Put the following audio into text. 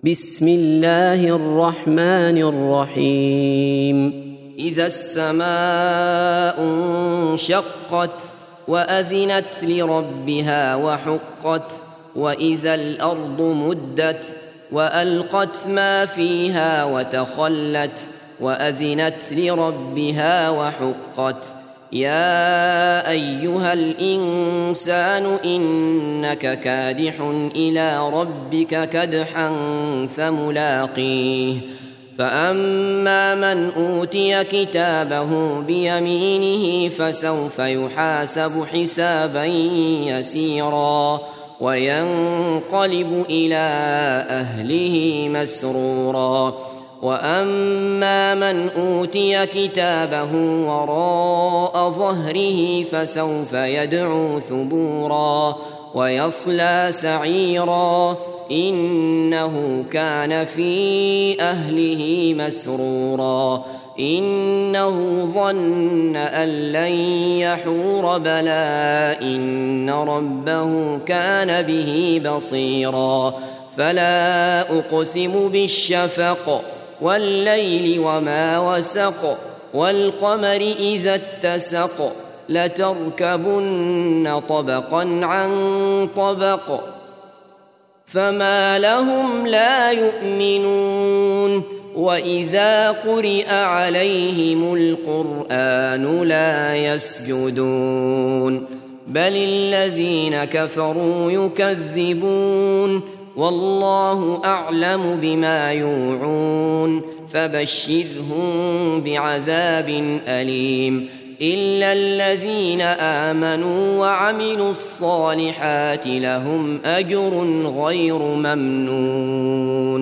بسم الله الرحمن الرحيم إذا السماء انشقت وأذنت لربها وحقت وإذا الأرض مدت وألقت ما فيها وتخلت وأذنت لربها وحقت يا أيها الإنسان إنك كادح إلى ربك كدحا فملاقيه فأما من أوتي كتابه بيمينه فسوف يحاسب حسابا يسيرا وينقلب إلى أهله مسرورا وأما من أوتي كتابه وراء ظهره فسوف يدعو ثبورا ويصلى سعيرا إنه كان في أهله مسرورا إنه ظن أن لن يحور بلى إن ربه كان به بصيرا فلا أقسم بالشفق والليل وما وسق والقمر إذا اتسق لتركبن طبقا عن طبق فما لهم لا يؤمنون وإذا قرئ عليهم القرآن لا يسجدون بل الذين كفروا يكذبون والله أعلم بما يوعون فبشرهم بعذاب أليم إلا الذين آمنوا وعملوا الصالحات لهم أجر غير ممنون.